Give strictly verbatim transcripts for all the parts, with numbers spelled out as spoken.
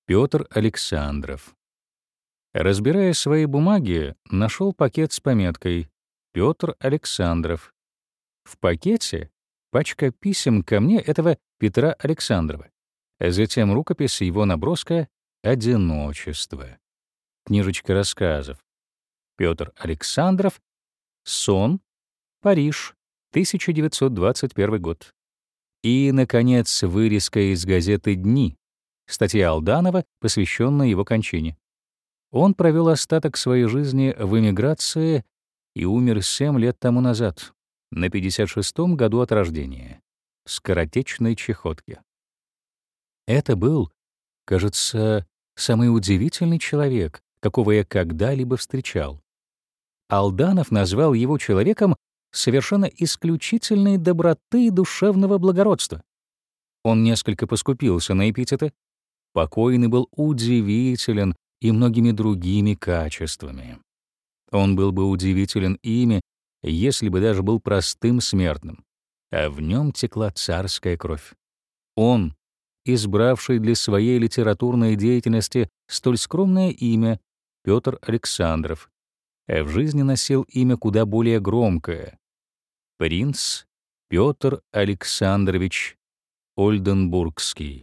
Петр Александров. Разбирая свои бумаги, нашел пакет с пометкой «Петр Александров». В пакете пачка писем ко мне этого Петра Александрова, а затем рукопись его наброска «Одиночество». Книжечка рассказов. Петр Александров. Сон. Париж. тысяча девятьсот двадцать первый год. И, наконец, вырезка из газеты «Дни». Статья Алданова, посвященная его кончине. Он провел остаток своей жизни в эмиграции и умер семь лет тому назад, на пятьдесят шестом году от рождения, в скоротечной чахотке. Это был, кажется, самый удивительный человек, какого я когда-либо встречал. Алданов назвал его человеком совершенно исключительной доброты и душевного благородства. Он несколько поскупился на эпитеты. Покойный был удивителен и многими другими качествами. Он был бы удивителен ими, если бы даже был простым смертным, а в нем текла царская кровь. Он, избравший для своей литературной деятельности столь скромное имя Петр Александров, а в жизни носил имя куда более громкое — принц Петр Александрович Ольденбургский.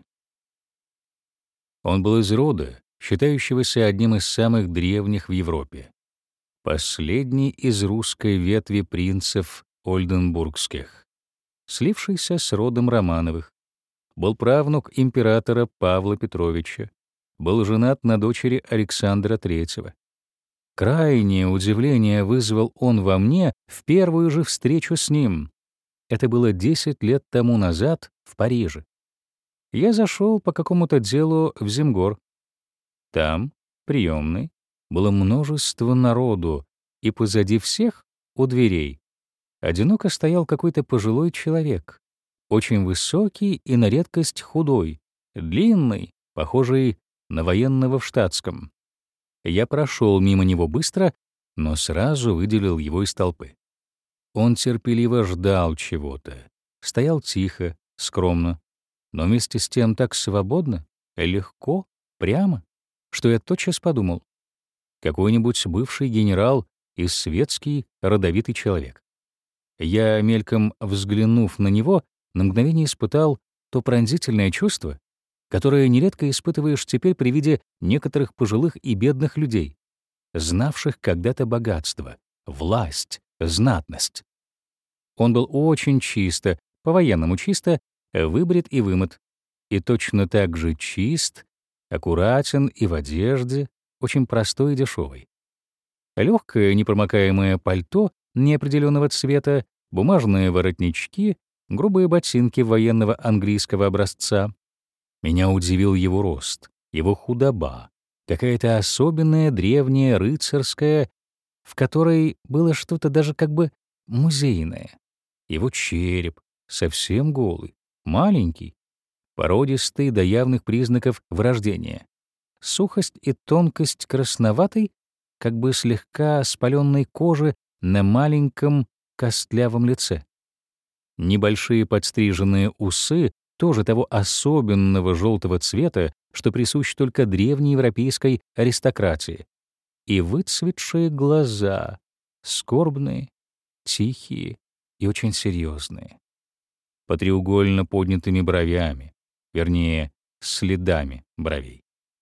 Он был из рода, считающегося одним из самых древних в Европе, последний из русской ветви принцев Ольденбургских, слившийся с родом Романовых, был правнук императора Павла Петровича, был женат на дочери Александра Третьего. Крайнее удивление вызвал он во мне в первую же встречу с ним. Это было десять лет тому назад в Париже. Я зашел по какому-то делу в Земгор. Там, приемной, было множество народу, и позади всех, у дверей, одиноко стоял какой-то пожилой человек, очень высокий и на редкость худой, длинный, похожий на военного в штатском. Я прошел мимо него быстро, но сразу выделил его из толпы. Он терпеливо ждал чего-то, стоял тихо, скромно, но вместе с тем так свободно, легко, прямо, что я тотчас подумал: какой-нибудь бывший генерал и светский родовитый человек. Я, мельком взглянув на него, на мгновение испытал то пронзительное чувство, которое нередко испытываешь теперь при виде некоторых пожилых и бедных людей, знавших когда-то богатство, власть, знатность. Он был очень чисто, по-военному чисто, выбрит и вымыт, и точно так же чист, аккуратен и в одежде, очень простой и дешевой. Легкое непромокаемое пальто неопределенного цвета, бумажные воротнички, грубые ботинки военного английского образца. Меня удивил его рост, его худоба, какая-то особенная древняя рыцарская, в которой было что-то даже как бы музейное. Его череп, совсем голый, маленький, породистый до явных признаков врождения. Сухость и тонкость красноватой, как бы слегка спаленной кожи на маленьком костлявом лице. Небольшие подстриженные усы, тоже того особенного желтого цвета, что присущ только древнеевропейской аристократии, и выцветшие глаза, скорбные, тихие и очень серьезные, по треугольно поднятыми бровями, вернее, следами бровей.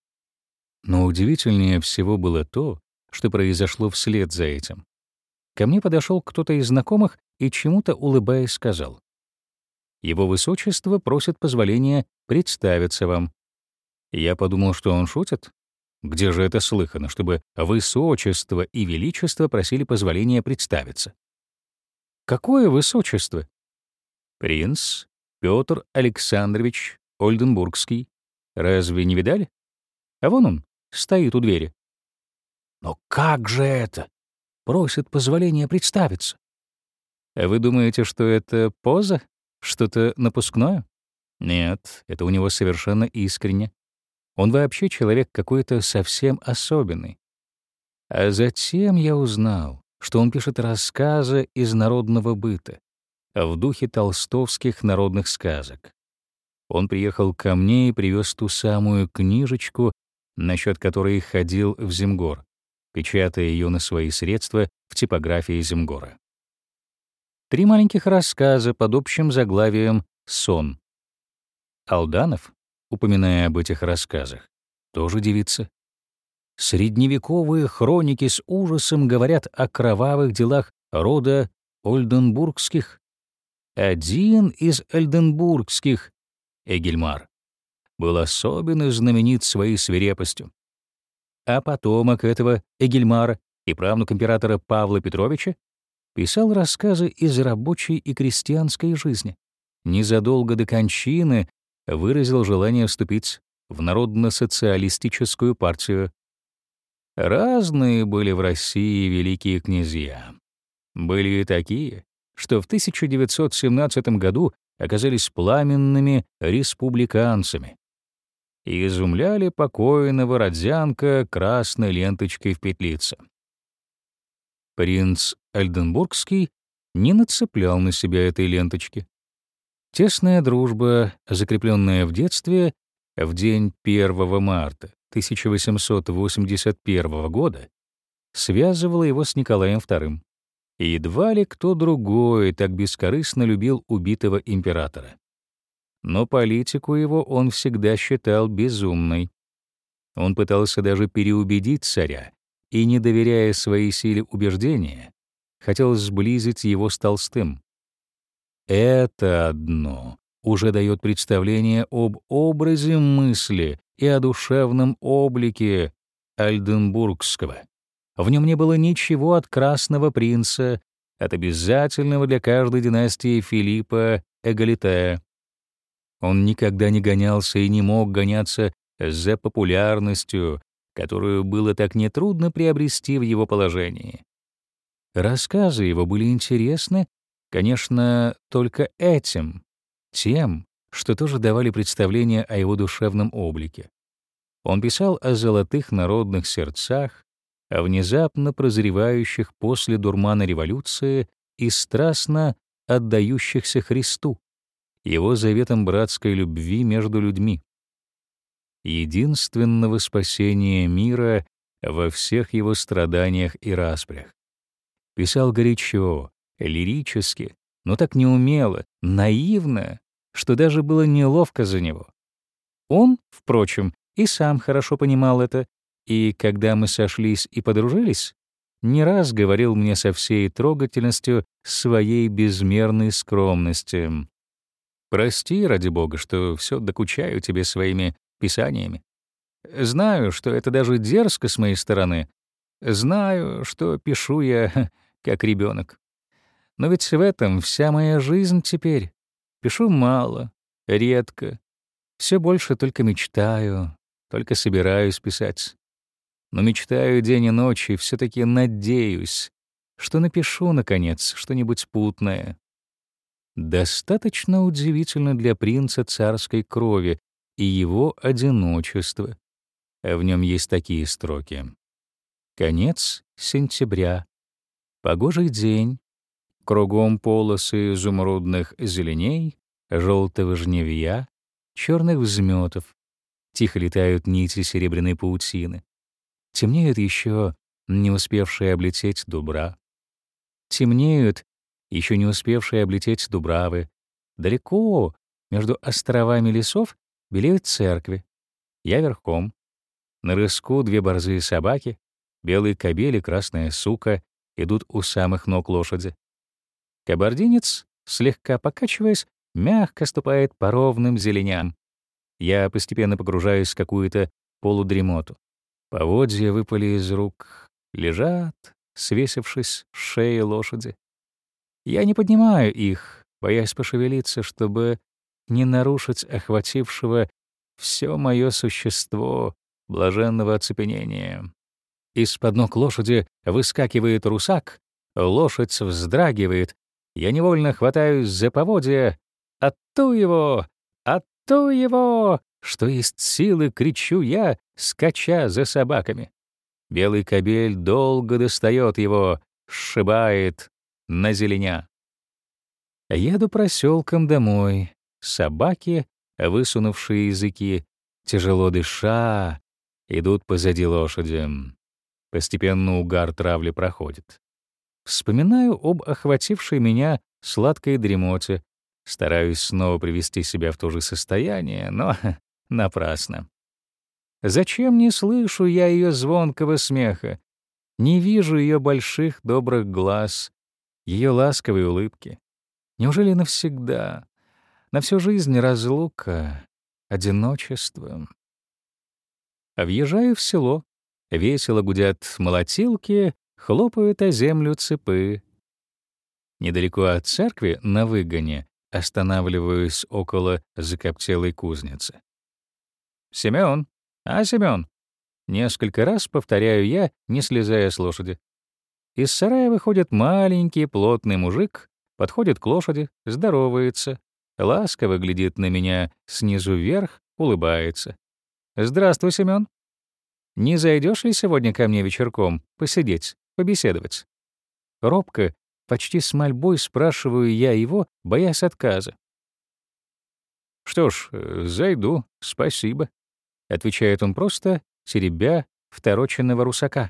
Но удивительнее всего было то, что произошло вслед за этим. Ко мне подошел кто-то из знакомых и чему-то улыбаясь сказал: «Его высочество просит позволения представиться вам». Я подумал, что он шутит. Где же это слыхано, чтобы высочество и величество просили позволения представиться? Какое высочество? Принц Петр Александрович Ольденбургский. Разве не видали? А вон он стоит у двери. Но как же это? Просит позволения представиться. А вы думаете, что это поза? Что-то напускное? Нет, это у него совершенно искренне. Он вообще человек какой-то совсем особенный. А затем я узнал, что он пишет рассказы из народного быта, в духе толстовских народных сказок. Он приехал ко мне и привез ту самую книжечку, насчет которой ходил в Земгор, печатая ее на свои средства в типографии Земгора. Три маленьких рассказа под общим заглавием «Сон». Алданов, упоминая об этих рассказах, тоже дивится. Средневековые хроники с ужасом говорят о кровавых делах рода Ольденбургских. Один из Ольденбургских, Эгельмар, был особенно знаменит своей свирепостью. А потомок этого Эгельмара и правнук императора Павла Петровича писал рассказы из рабочей и крестьянской жизни. Незадолго до кончины выразил желание вступить в Народно-социалистическую партию. Разные были в России великие князья. Были и такие, что в тысяча девятьсот семнадцатом году оказались пламенными республиканцами и изумляли покойного Родзянко красной ленточкой в петлице. Принц Ольденбургский не нацеплял на себя этой ленточки. Тесная дружба, закрепленная в детстве, в день первого марта тысяча восемьсот восемьдесят первого года, связывала его с Николаем вторым. И едва ли кто другой так бескорыстно любил убитого императора. Но политику его он всегда считал безумной. Он пытался даже переубедить царя и, не доверяя своей силе убеждения, хотел сблизить его с Толстым. Это одно уже дает представление об образе мысли и о душевном облике Ольденбургского. В нем не было ничего от красного принца, от обязательного для каждой династии Филиппа эгалите. Он никогда не гонялся и не мог гоняться за популярностью, которую было так нетрудно приобрести в его положении. Рассказы его были интересны, конечно, только этим, тем, что тоже давали представление о его душевном облике. Он писал о золотых народных сердцах, о внезапно прозревающих после дурмана революции и страстно отдающихся Христу, его заветом братской любви между людьми. Единственного спасения мира во всех его страданиях и распрях. Писал горячо, лирически, но так неумело, наивно, что даже было неловко за него. Он, впрочем, и сам хорошо понимал это, и когда мы сошлись и подружились, не раз говорил мне со всей трогательностью своей безмерной скромности: «Прости, ради Бога, что все докучаю тебе своими писаниями. Знаю, что это даже дерзко с моей стороны. Знаю, что пишу я как ребенок. Но ведь в этом вся моя жизнь теперь. Пишу мало, редко, все больше только мечтаю, только собираюсь писать. Но мечтаю день и ночь, и все-таки надеюсь, что напишу, наконец, что-нибудь путное». Достаточно удивительно для принца царской крови и его одиночества. В нем есть такие строки. Конец сентября. Погожий день. Кругом полосы изумрудных зеленей, желтого жневья, черных взметов. Тихо летают нити серебряной паутины. Темнеют еще не успевшие облететь дубра. Темнеют еще не успевшие облететь дубравы. Далеко, между островами лесов, белеют церкви. Я верхом. На рыску две борзые собаки, белый кобель и красная сука идут у самых ног лошади. Кабардинец, слегка покачиваясь, мягко ступает по ровным зеленям. Я постепенно погружаюсь в какую-то полудремоту. Поводья выпали из рук, лежат, свесившись с шеи лошади. Я не поднимаю их, боясь пошевелиться, чтобы не нарушить охватившего все мое существо блаженного оцепенения. Из-под ног лошади выскакивает русак, лошадь вздрагивает, я невольно хватаюсь за поводья. «Отту его! Отту его!» Что есть силы, кричу я, скача за собаками. Белый кобель долго достает его, сшибает на зеленя. Еду проселком домой. Собаки высунувшие языки, тяжело дыша, идут позади лошади. Постепенно угар травли проходит. Вспоминаю об охватившей меня сладкой дремоте, стараюсь снова привести себя в то же состояние, но напрасно. Зачем не слышу я ее звонкого смеха, не вижу ее больших добрых глаз, ее ласковой улыбки? Неужели навсегда, на всю жизнь разлука, одиночество? А въезжаю в село, весело гудят молотилки, хлопают о землю цепы. Недалеко от церкви, на выгоне, останавливаюсь около закоптелой кузницы. «Семён! А, Семён!» Несколько раз повторяю я, не слезая с лошади. Из сарая выходит маленький плотный мужик, подходит к лошади, здоровается, ласково глядит на меня снизу вверх, улыбается. «Здравствуй, Семён. Не зайдёшь ли сегодня ко мне вечерком посидеть, побеседовать?» Робко, почти с мольбой спрашиваю я его, боясь отказа. «Что ж, э, зайду, спасибо», — отвечает он просто, теребя второченного русака.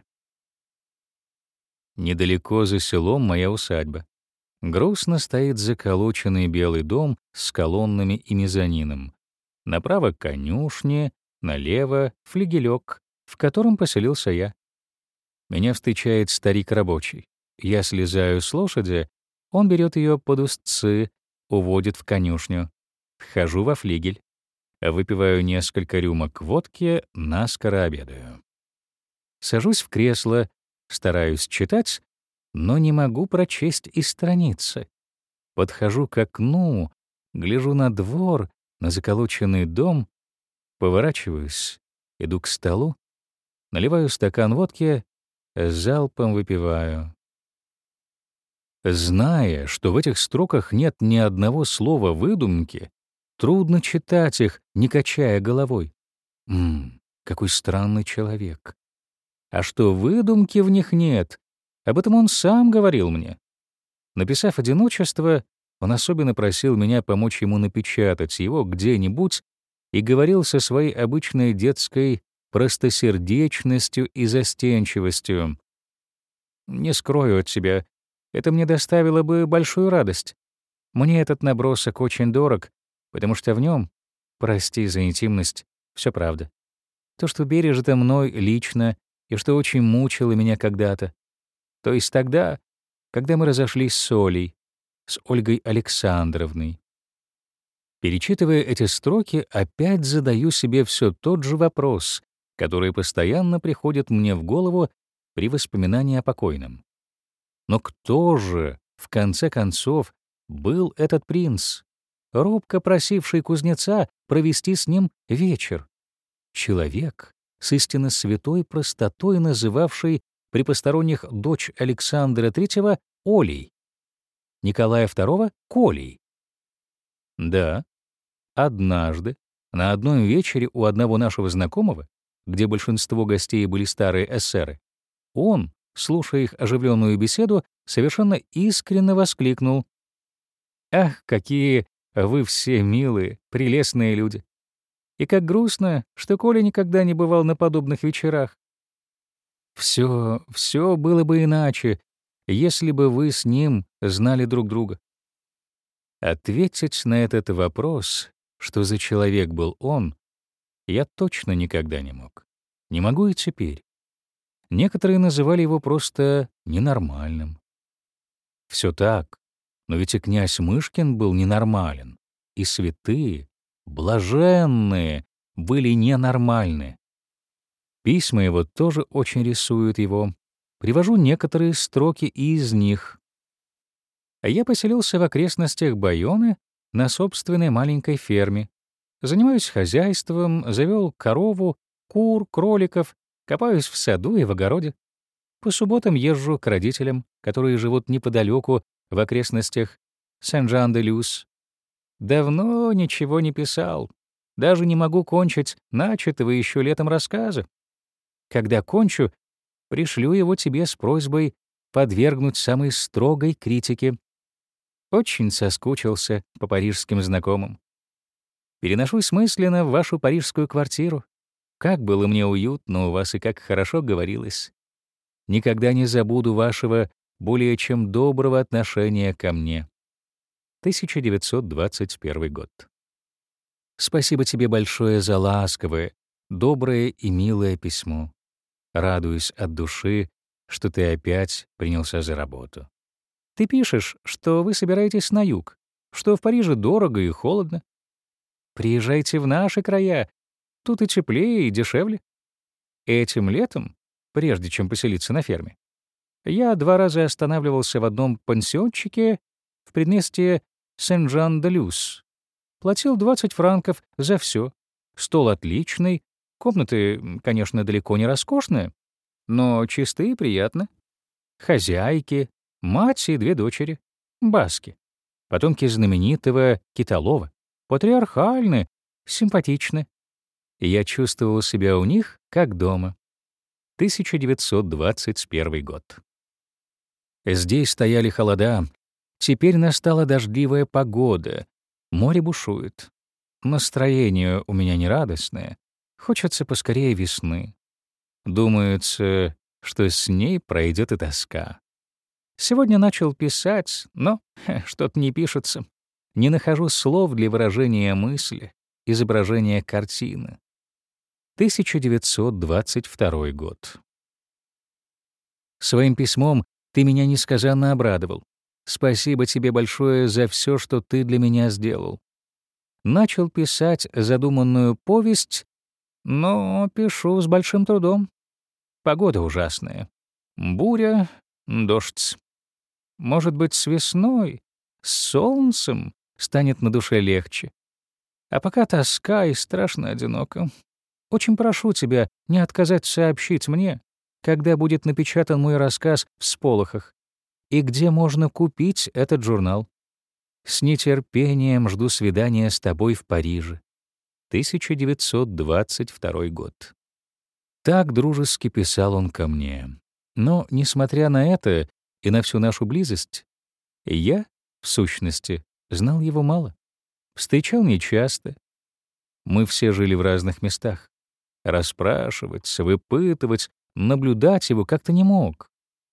Недалеко за селом моя усадьба. Грустно стоит заколоченный белый дом с колоннами и мезонином. Направо — конюшни, налево — флигелек, в котором поселился я. Меня встречает старик рабочий. Я слезаю с лошади, он берет ее под узцы, уводит в конюшню. Вхожу во флигель. Выпиваю несколько рюмок водки, наскоро обедаю. Сажусь в кресло, стараюсь читать, но не могу прочесть и страницы. Подхожу к окну, гляжу на двор, на заколоченный дом, поворачиваюсь, иду к столу, наливаю стакан водки, залпом выпиваю. Зная, что в этих строках нет ни одного слова выдумки, трудно читать их, не качая головой. Ммм, какой странный человек. А что выдумки в них нет, об этом он сам говорил мне. Написав «Одиночество», он особенно просил меня помочь ему напечатать его где-нибудь и говорил со своей обычной детской простосердечностью и застенчивостью. «Не скрою от тебя, это мне доставило бы большую радость. Мне этот набросок очень дорог, потому что в нем, прости за интимность, все правда. То, что бережно мной лично и что очень мучило меня когда-то. То есть тогда, когда мы разошлись с Олей, с Ольгой Александровной». Перечитывая эти строки, опять задаю себе все тот же вопрос, который постоянно приходит мне в голову при воспоминании о покойном. Но кто же, в конце концов, был этот принц, робко просивший кузнеца провести с ним вечер? Человек, с истинно святой простотой называвший при посторонних дочь Александра Третьего Олей, Николая Второго — Колей. Да, однажды на одном вечере у одного нашего знакомого, где большинство гостей были старые эсеры, он, слушая их оживленную беседу, совершенно искренне воскликнул: «Ах, какие вы все милые, прелестные люди! И как грустно, что Коля никогда не бывал на подобных вечерах. Все, все было бы иначе, если бы вы с ним знали друг друга». Ответить на этот вопрос, что за человек был он, я точно никогда не мог. Не могу и теперь. Некоторые называли его просто ненормальным. Все так, но ведь и князь Мышкин был ненормален, и святые, блаженные, были ненормальны. Письма его тоже очень рисуют его. Привожу некоторые строки из них. Я поселился в окрестностях Байоны на собственной маленькой ферме. Занимаюсь хозяйством, завел корову, кур, кроликов, копаюсь в саду и в огороде. По субботам езжу к родителям, которые живут неподалеку в окрестностях Сен-Жан-де-Люс. Давно ничего не писал. Даже не могу кончить начатого еще летом рассказа. Когда кончу, пришлю его тебе с просьбой подвергнуть самой строгой критике. Очень соскучился по парижским знакомым. Переношусь мысленно в вашу парижскую квартиру. Как было мне уютно у вас и как хорошо говорилось. Никогда не забуду вашего более чем доброго отношения ко мне. тысяча девятьсот двадцать первый год. Спасибо тебе большое за ласковое, доброе и милое письмо. Радуюсь от души, что ты опять принялся за работу. Ты пишешь, что вы собираетесь на юг, что в Париже дорого и холодно. Приезжайте в наши края, тут и теплее, и дешевле. Этим летом, прежде чем поселиться на ферме, я два раза останавливался в одном пансиончике в предместье Сен-Жан-де-Люс. Платил двадцать франков за все. Стол отличный, комнаты, м, конечно, далеко не роскошные, но чистые и приятно. Хозяйки, мать и две дочери, баски, потомки знаменитого китолова, патриархальны, симпатичны. И я чувствовал себя у них как дома. тысяча девятьсот двадцать первый год. Здесь стояли холода, теперь настала дождливая погода, море бушует. Настроение у меня нерадостное, хочется поскорее весны. Думается, что с ней пройдет и тоска. Сегодня начал писать, но хе, что-то не пишется. Не нахожу слов для выражения мысли, изображения картины. тысяча девятьсот двадцать второй год. Своим письмом ты меня несказанно обрадовал. Спасибо тебе большое за все, что ты для меня сделал. Начал писать задуманную повесть, но пишу с большим трудом. Погода ужасная. Буря, дождь. Может быть, с весной, с солнцем станет на душе легче. А пока тоска и страшно одиноко. Очень прошу тебя не отказать сообщить мне, когда будет напечатан мой рассказ в «Всполохах» и где можно купить этот журнал. С нетерпением жду свидания с тобой в Париже. тысяча девятьсот двадцать второй год. Так дружески писал он ко мне. Но, несмотря на это и на всю нашу близость, я, в сущности, знал его мало. Встречал нечасто. Мы все жили в разных местах. Расспрашивать, выпытывать, наблюдать его как-то не мог.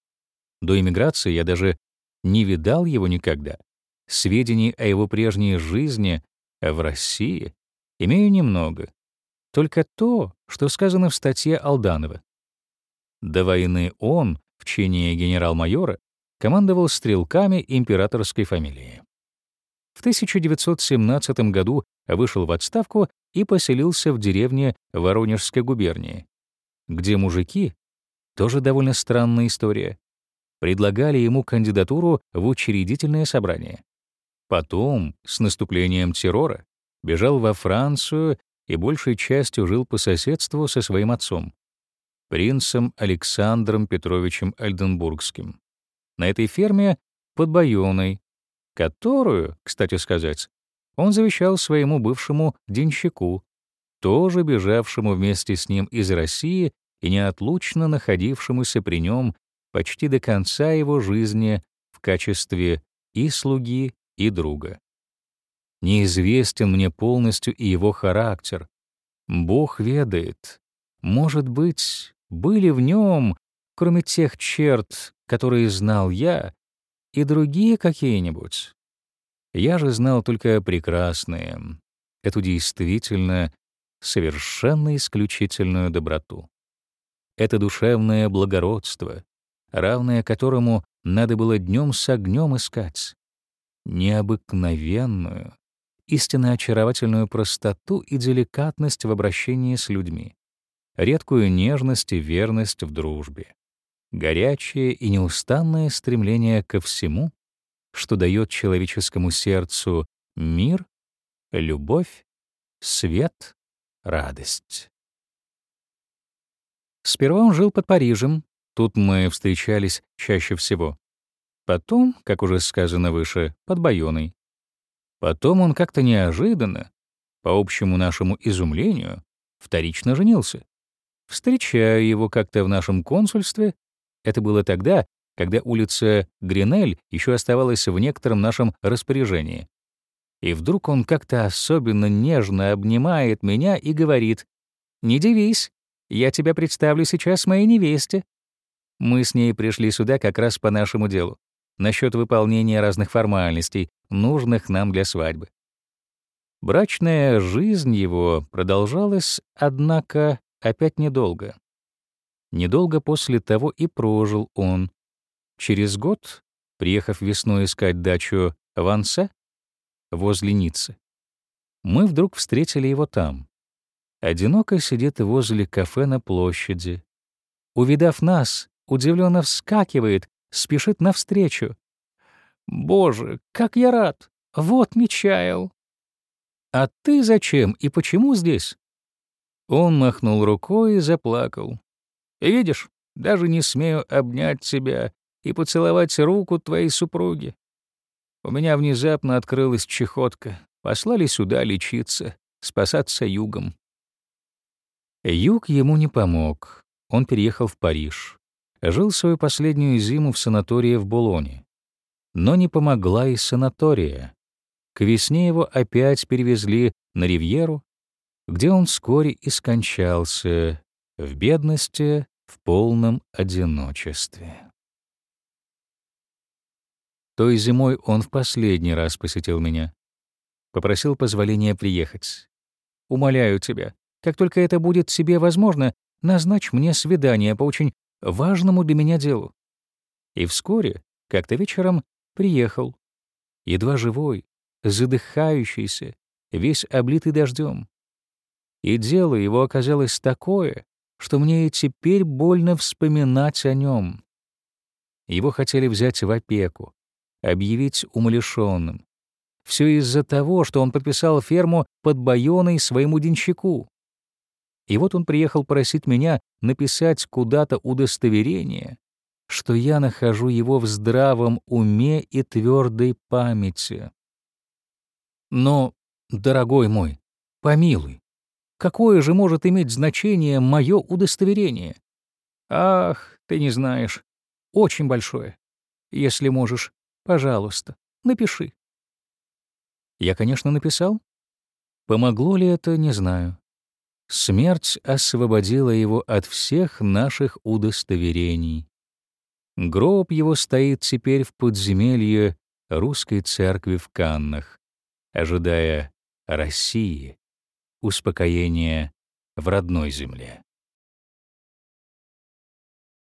До эмиграции я даже не видал его никогда. Сведений о его прежней жизни в России имею немного. Только то, что сказано в статье Алданова. До войны он, в чине генерал-майора, командовал стрелками императорской фамилии. В тысяча девятьсот семнадцатом году вышел в отставку и поселился в деревне Воронежской губернии, где мужики, тоже довольно странная история, предлагали ему кандидатуру в учредительное собрание. Потом, с наступлением террора, бежал во Францию и большей частью жил по соседству со своим отцом, принцем Александром Петровичем Ольденбургским, на этой ферме под Байоной, которую, кстати сказать, он завещал своему бывшему денщику, тоже бежавшему вместе с ним из России и неотлучно находившемуся при нем почти до конца его жизни в качестве и слуги, и друга. Неизвестен мне полностью и его характер. Бог ведает. Может быть, были в нем, кроме тех черт, которые знал я, и другие какие-нибудь. Я же знал только прекрасные, эту действительно совершенно исключительную доброту. Это душевное благородство, равное которому надо было днем с огнем искать. Необыкновенную, истинно очаровательную простоту и деликатность в обращении с людьми, редкую нежность и верность в дружбе, горячее и неустанное стремление ко всему, что дает человеческому сердцу мир, любовь, свет, радость. Сперва он жил под Парижем, тут мы встречались чаще всего. Потом, как уже сказано выше, под Байоной. Потом он как-то неожиданно, по общему нашему изумлению, вторично женился. Встречаю его как-то в нашем консульстве. Это было тогда, когда улица Гренель еще оставалась в некотором нашем распоряжении. И вдруг он как-то особенно нежно обнимает меня и говорит: «Не дивись, я тебя представлю сейчас моей невесте». Мы с ней пришли сюда как раз по нашему делу, насчет выполнения разных формальностей, нужных нам для свадьбы. Брачная жизнь его продолжалась, однако, опять недолго. Недолго после того и прожил он. Через год, приехав весной искать дачу в Ансе, возле Ниццы, мы вдруг встретили его там. Одиноко сидит возле кафе на площади. Увидав нас, удивленно вскакивает, спешит навстречу. «Боже, как я рад! Вот не чаял!» «А ты зачем и почему здесь?» Он махнул рукой и заплакал. «Видишь, даже не смею обнять тебя и поцеловать руку твоей супруги. У меня внезапно открылась чехотка. Послали сюда лечиться, спасаться югом». Юг ему не помог. Он переехал в Париж. Жил свою последнюю зиму в санатории в Булоне. Но не помогла и санатория. К весне его опять перевезли на Ривьеру, где он вскоре и скончался в бедности, в полном одиночестве. Той зимой он в последний раз посетил меня. Попросил позволения приехать. «Умоляю тебя, как только это будет тебе возможно, назначь мне свидание по очень важному для меня делу». И вскоре, как-то вечером, приехал. Едва живой, задыхающийся, весь облитый дождем. И дело его оказалось такое, что мне и теперь больно вспоминать о нем. Его хотели взять в опеку, объявить умалишенным. Все из-за того, что он подписал ферму под Байоной своему денщику. И вот он приехал просить меня написать куда-то удостоверение, что я нахожу его в здравом уме и твердой памяти. Но, дорогой мой, помилуй, какое же может иметь значение мое удостоверение? Ах, ты не знаешь, очень большое. Если можешь, пожалуйста, напиши. Я, конечно, написал. Помогло ли это, не знаю. Смерть освободила его от всех наших удостоверений. Гроб его стоит теперь в подземелье русской церкви в Каннах, ожидая России, успокоения в родной земле.